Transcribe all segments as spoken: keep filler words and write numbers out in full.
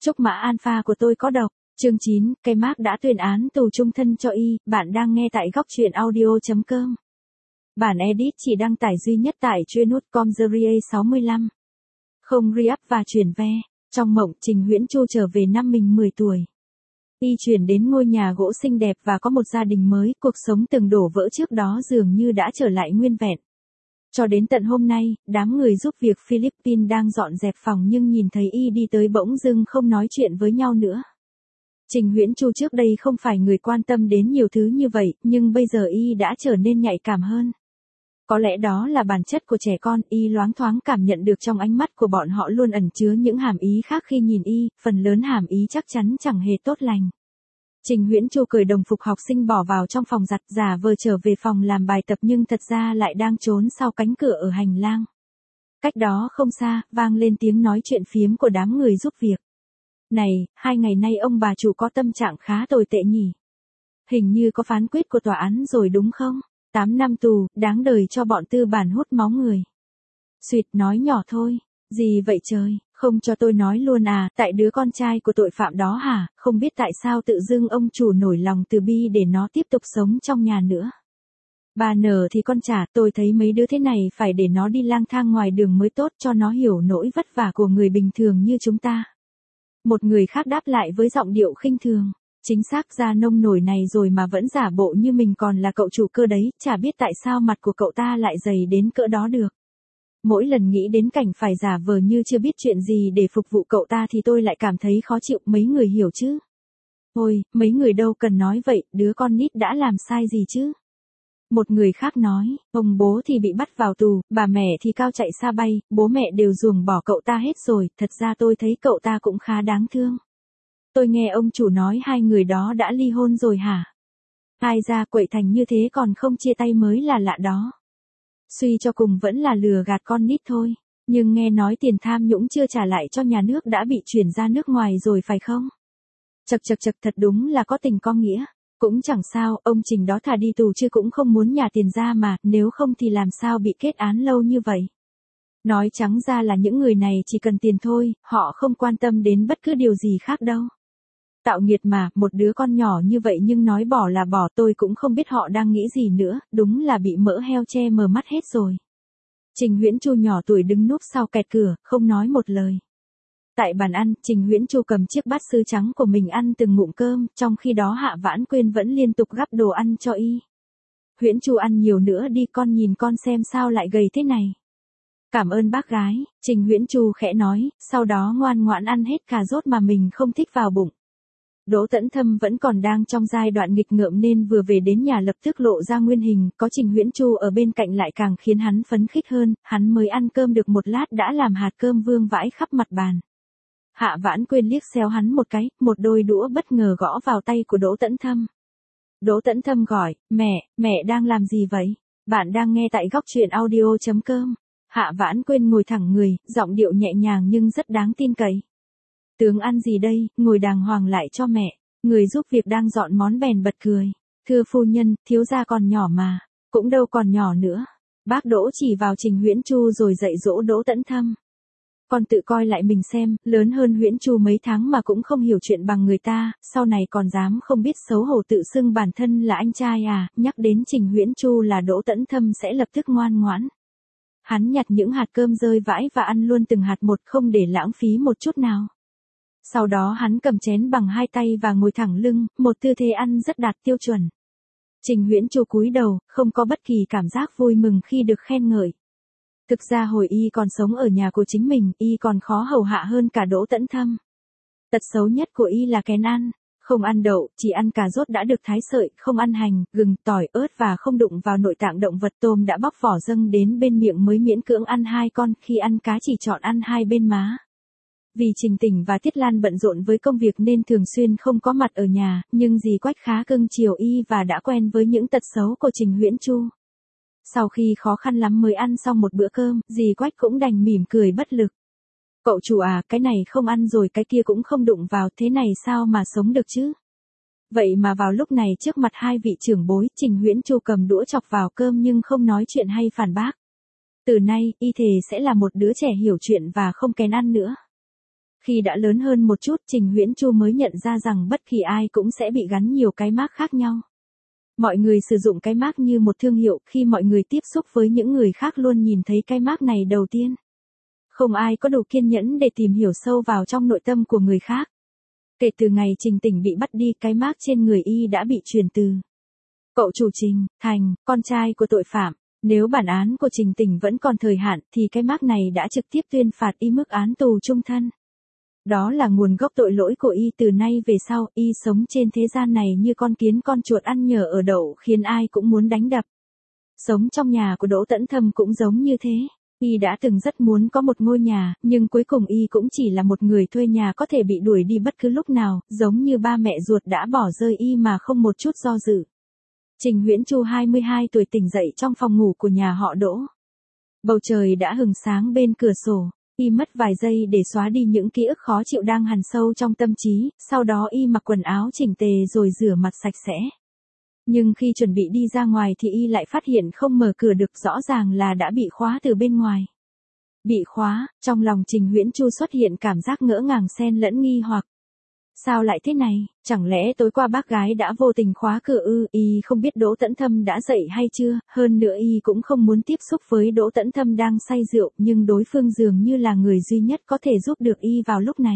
Chúc mã alpha của tôi có độc. Chương chín, cây Mark đã tuyên án tù chung thân cho Y. Bạn đang nghe tại góc truyện audio chấm com. Bản edit chỉ đăng tải duy nhất tại chuyên nút com series sáu mươi lăm. Không re-up và chuyển ve. Trong mộng, Trình Huyễn Chu trở về năm mình mười tuổi. Y chuyển đến ngôi nhà gỗ xinh đẹp và có một gia đình mới, cuộc sống từng đổ vỡ trước đó dường như đã trở lại nguyên vẹn. Cho đến tận hôm nay, đám người giúp việc Philippines đang dọn dẹp phòng nhưng nhìn thấy Y đi tới bỗng dưng không nói chuyện với nhau nữa. Trình Huyễn Chu trước đây không phải người quan tâm đến nhiều thứ như vậy, nhưng bây giờ Y đã trở nên nhạy cảm hơn. Có lẽ đó là bản chất của trẻ con, Y loáng thoáng cảm nhận được trong ánh mắt của bọn họ luôn ẩn chứa những hàm ý khác khi nhìn Y, phần lớn hàm ý chắc chắn chẳng hề tốt lành. Trình Huyễn Chu cởi đồng phục học sinh bỏ vào trong phòng giặt, giả vờ trở về phòng làm bài tập nhưng thật ra lại đang trốn sau cánh cửa ở hành lang. Cách đó không xa, vang lên tiếng nói chuyện phiếm của đám người giúp việc. Này, hai ngày nay ông bà chủ có tâm trạng khá tồi tệ nhỉ? Hình như có phán quyết của tòa án rồi đúng không? tám năm tù, đáng đời cho bọn tư bản hút máu người. Xuyệt nói nhỏ thôi. Gì vậy trời, không cho tôi nói luôn à, tại đứa con trai của tội phạm đó hả, không biết tại sao tự dưng ông chủ nổi lòng từ bi để nó tiếp tục sống trong nhà nữa. Bà nở thì con trả, tôi thấy mấy đứa thế này phải để nó đi lang thang ngoài đường mới tốt cho nó hiểu nỗi vất vả của người bình thường như chúng ta. Một người khác đáp lại với giọng điệu khinh thường. Chính xác ra nông nổi này rồi mà vẫn giả bộ như mình còn là cậu chủ cơ đấy, chả biết tại sao mặt của cậu ta lại dày đến cỡ đó được. Mỗi lần nghĩ đến cảnh phải giả vờ như chưa biết chuyện gì để phục vụ cậu ta thì tôi lại cảm thấy khó chịu, mấy người hiểu chứ. Ôi, mấy người đâu cần nói vậy, đứa con nít đã làm sai gì chứ. Một người khác nói, ông bố thì bị bắt vào tù, bà mẹ thì cao chạy xa bay, bố mẹ đều ruồng bỏ cậu ta hết rồi, thật ra tôi thấy cậu ta cũng khá đáng thương. Tôi nghe ông chủ nói hai người đó đã ly hôn rồi hả? Ai ra quậy thành như thế còn không chia tay mới là lạ đó. Suy cho cùng vẫn là lừa gạt con nít thôi, nhưng nghe nói tiền tham nhũng chưa trả lại cho nhà nước đã bị chuyển ra nước ngoài rồi phải không? Chật chật chật, thật đúng là có tình có nghĩa. Cũng chẳng sao, ông Trình đó thà đi tù chứ cũng không muốn nhà tiền ra mà, nếu không thì làm sao bị kết án lâu như vậy. Nói trắng ra là những người này chỉ cần tiền thôi, họ không quan tâm đến bất cứ điều gì khác đâu. Tạo nghiệt mà, một đứa con nhỏ như vậy nhưng nói bỏ là bỏ, tôi cũng không biết họ đang nghĩ gì nữa, đúng là bị mỡ heo che mờ mắt hết rồi. Trình Huyễn Chu nhỏ tuổi đứng núp sau kẹt cửa, không nói một lời. Tại bàn ăn, Trình Huyễn Chu cầm chiếc bát sứ trắng của mình ăn từng ngụm cơm, trong khi đó Hạ Vãn Quyên vẫn liên tục gắp đồ ăn cho Y. Huyễn Chu ăn nhiều nữa đi, con nhìn con xem sao lại gầy thế này. Cảm ơn bác gái, Trình Huyễn Chu khẽ nói, sau đó ngoan ngoãn ăn hết cà rốt mà mình không thích vào bụng. Đỗ Tẫn Thâm vẫn còn đang trong giai đoạn nghịch ngợm nên vừa về đến nhà lập tức lộ ra nguyên hình, có Trình Huyễn Chu ở bên cạnh lại càng khiến hắn phấn khích hơn, hắn mới ăn cơm được một lát đã làm hạt cơm vương vãi khắp mặt bàn. Hạ Vãn Quyên liếc xéo hắn một cái, một đôi đũa bất ngờ gõ vào tay của Đỗ Tẫn Thâm. Đỗ Tẫn Thâm gọi, mẹ, mẹ đang làm gì vậy? Bạn đang nghe tại góc truyện audio chấm com. Hạ Vãn Quyên ngồi thẳng người, giọng điệu nhẹ nhàng nhưng rất đáng tin cậy. Tướng ăn gì đây, ngồi đàng hoàng lại cho mẹ. Người giúp việc đang dọn món bèn bật cười. Thưa phu nhân, thiếu gia còn nhỏ mà. Cũng đâu còn nhỏ nữa. Bác Đỗ chỉ vào Trình Huyễn Chu rồi dạy dỗ Đỗ Tẫn Thâm. Con tự coi lại mình xem, lớn hơn Huyễn Chu mấy tháng mà cũng không hiểu chuyện bằng người ta, sau này còn dám không biết xấu hổ tự xưng bản thân là anh trai à, nhắc đến Trình Huyễn Chu là Đỗ Tẫn Thâm sẽ lập tức ngoan ngoãn. Hắn nhặt những hạt cơm rơi vãi và ăn luôn từng hạt một không để lãng phí một chút nào. Sau đó hắn cầm chén bằng hai tay và ngồi thẳng lưng, một tư thế ăn rất đạt tiêu chuẩn. Trình Huyễn Chu cúi đầu, không có bất kỳ cảm giác vui mừng khi được khen ngợi. Thực ra hồi Y còn sống ở nhà của chính mình, Y còn khó hầu hạ hơn cả Đỗ Tẫn Thâm. Tật xấu nhất của Y là kén ăn, không ăn đậu, chỉ ăn cà rốt đã được thái sợi, không ăn hành, gừng, tỏi, ớt và không đụng vào nội tạng động vật. Tôm đã bóc vỏ dâng đến bên miệng mới miễn cưỡng ăn hai con, khi ăn cá chỉ chọn ăn hai bên má. Vì Trình Tỉnh và Tiết Lan bận rộn với công việc nên thường xuyên không có mặt ở nhà, nhưng dì Quách khá cưng chiều Y và đã quen với những tật xấu của Trình Huyễn Chu. Sau khi khó khăn lắm mới ăn xong một bữa cơm, dì Quách cũng đành mỉm cười bất lực. Cậu chủ à, cái này không ăn rồi cái kia cũng không đụng vào, thế này sao mà sống được chứ? Vậy mà vào lúc này trước mặt hai vị trưởng bối, Trình Huyễn Chu cầm đũa chọc vào cơm nhưng không nói chuyện hay phản bác. Từ nay, Y thề sẽ là một đứa trẻ hiểu chuyện và không kén ăn nữa. Khi đã lớn hơn một chút, Trình Huyễn Chu mới nhận ra rằng bất kỳ ai cũng sẽ bị gắn nhiều cái mác khác nhau. Mọi người sử dụng cái mác như một thương hiệu, khi mọi người tiếp xúc với những người khác luôn nhìn thấy cái mác này đầu tiên. Không ai có đủ kiên nhẫn để tìm hiểu sâu vào trong nội tâm của người khác. Kể từ ngày Trình Tỉnh bị bắt đi, cái mác trên người y đã bị truyền từ cậu chủ Trình thành con trai của tội phạm. Nếu bản án của Trình Tỉnh vẫn còn thời hạn thì cái mác này đã trực tiếp tuyên phạt y mức án tù chung thân. Đó là nguồn gốc tội lỗi của y. Từ nay về sau, y sống trên thế gian này như con kiến con chuột ăn nhờ ở đậu, khiến ai cũng muốn đánh đập. Sống trong nhà của Đỗ Tấn Thâm cũng giống như thế. Y đã từng rất muốn có một ngôi nhà, nhưng cuối cùng y cũng chỉ là một người thuê nhà có thể bị đuổi đi bất cứ lúc nào, giống như ba mẹ ruột đã bỏ rơi y mà không một chút do dự. Trình Huyễn Chu hai mươi hai tuổi tỉnh dậy trong phòng ngủ của nhà họ Đỗ. Bầu trời đã hừng sáng bên cửa sổ. Y mất vài giây để xóa đi những ký ức khó chịu đang hằn sâu trong tâm trí, sau đó y mặc quần áo chỉnh tề rồi rửa mặt sạch sẽ. Nhưng khi chuẩn bị đi ra ngoài thì y lại phát hiện không mở cửa được, rõ ràng là đã bị khóa từ bên ngoài. Bị khóa, trong lòng Trình Huyễn Chu xuất hiện cảm giác ngỡ ngàng xen lẫn nghi hoặc. Sao lại thế này, chẳng lẽ tối qua bác gái đã vô tình khóa cửa ư? Y không biết Đỗ Tấn Thâm đã dậy hay chưa, hơn nữa y cũng không muốn tiếp xúc với Đỗ Tấn Thâm đang say rượu, nhưng đối phương dường như là người duy nhất có thể giúp được y vào lúc này.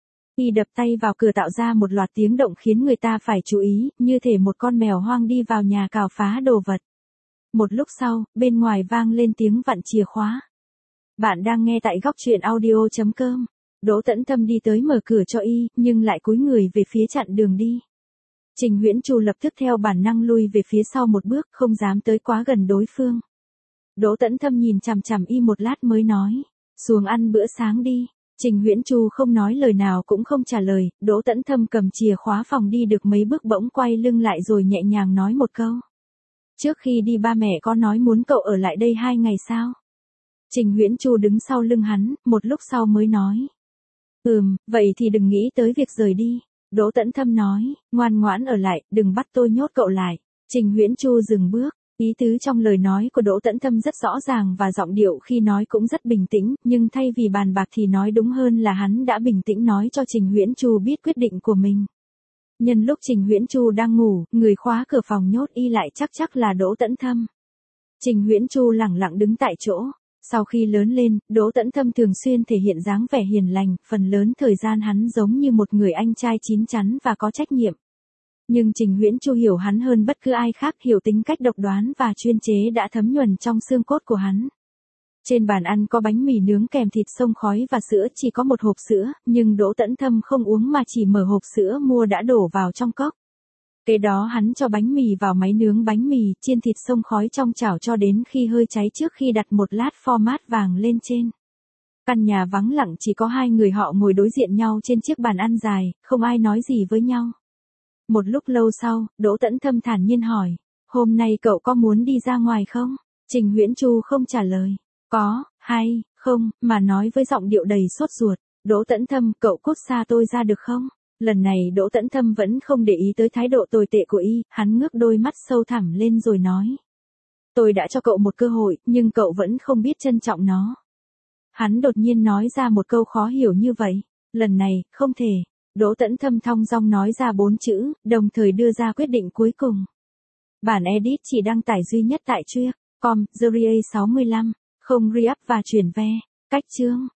Y đập tay vào cửa tạo ra một loạt tiếng động khiến người ta phải chú ý, như thể một con mèo hoang đi vào nhà cào phá đồ vật. Một lúc sau, bên ngoài vang lên tiếng vặn chìa khóa. Bạn đang nghe tại góc truyện audio chấm com. Đỗ Tấn Thâm đi tới mở cửa cho y, nhưng lại cúi người về phía chặn đường đi. Trình Huyễn Chu lập tức theo bản năng lui về phía sau một bước, không dám tới quá gần đối phương. Đỗ Tấn Thâm nhìn chằm chằm y một lát mới nói, xuống ăn bữa sáng đi. Trình Huyễn Chu không nói lời nào cũng không trả lời. Đỗ Tấn Thâm cầm chìa khóa phòng đi được mấy bước bỗng quay lưng lại rồi nhẹ nhàng nói một câu. Trước khi đi ba mẹ có nói muốn cậu ở lại đây hai ngày sao? Trình Huyễn Chu đứng sau lưng hắn, một lúc sau mới nói. Ừm, vậy thì đừng nghĩ tới việc rời đi. Đỗ Tấn Thâm nói, ngoan ngoãn ở lại, đừng bắt tôi nhốt cậu lại. Trình Huyễn Chu dừng bước, ý tứ trong lời nói của Đỗ Tấn Thâm rất rõ ràng và giọng điệu khi nói cũng rất bình tĩnh, nhưng thay vì bàn bạc thì nói đúng hơn là hắn đã bình tĩnh nói cho Trình Huyễn Chu biết quyết định của mình. Nhân lúc Trình Huyễn Chu đang ngủ, người khóa cửa phòng nhốt y lại chắc chắc là Đỗ Tấn Thâm. Trình Huyễn Chu lẳng lặng đứng tại chỗ. Sau khi lớn lên, Đỗ Tấn Thâm thường xuyên thể hiện dáng vẻ hiền lành, phần lớn thời gian hắn giống như một người anh trai chín chắn và có trách nhiệm. Nhưng Trình Huyễn Chu hiểu hắn hơn bất cứ ai khác, hiểu tính cách độc đoán và chuyên chế đã thấm nhuần trong xương cốt của hắn. Trên bàn ăn có bánh mì nướng kèm thịt xông khói và sữa, chỉ có một hộp sữa, nhưng Đỗ Tấn Thâm không uống mà chỉ mở hộp sữa mua đã đổ vào trong cốc. Kế đó hắn cho bánh mì vào máy nướng bánh mì, chiên thịt xông khói trong chảo cho đến khi hơi cháy trước khi đặt một lát format vàng lên trên. Căn nhà vắng lặng, chỉ có hai người họ ngồi đối diện nhau trên chiếc bàn ăn dài, không ai nói gì với nhau. Một lúc lâu sau, Đỗ Tấn Thâm thản nhiên hỏi, hôm nay cậu có muốn đi ra ngoài không? Trình Huyễn Chu không trả lời, có, hay, không, mà nói với giọng điệu đầy sốt ruột. Đỗ Tấn Thâm, cậu cút xa tôi ra được không? Lần này Đỗ Tấn Thâm vẫn không để ý tới thái độ tồi tệ của y, hắn ngước đôi mắt sâu thẳm lên rồi nói. Tôi đã cho cậu một cơ hội, nhưng cậu vẫn không biết trân trọng nó. Hắn đột nhiên nói ra một câu khó hiểu như vậy. Lần này, không thể. Đỗ Tấn Thâm thong dong nói ra bốn chữ, đồng thời đưa ra quyết định cuối cùng. Bản edit chỉ đăng tải duy nhất tại Truy cập chấm com, series sáu mươi lăm, không re-up và chuyển ve. Cách chương.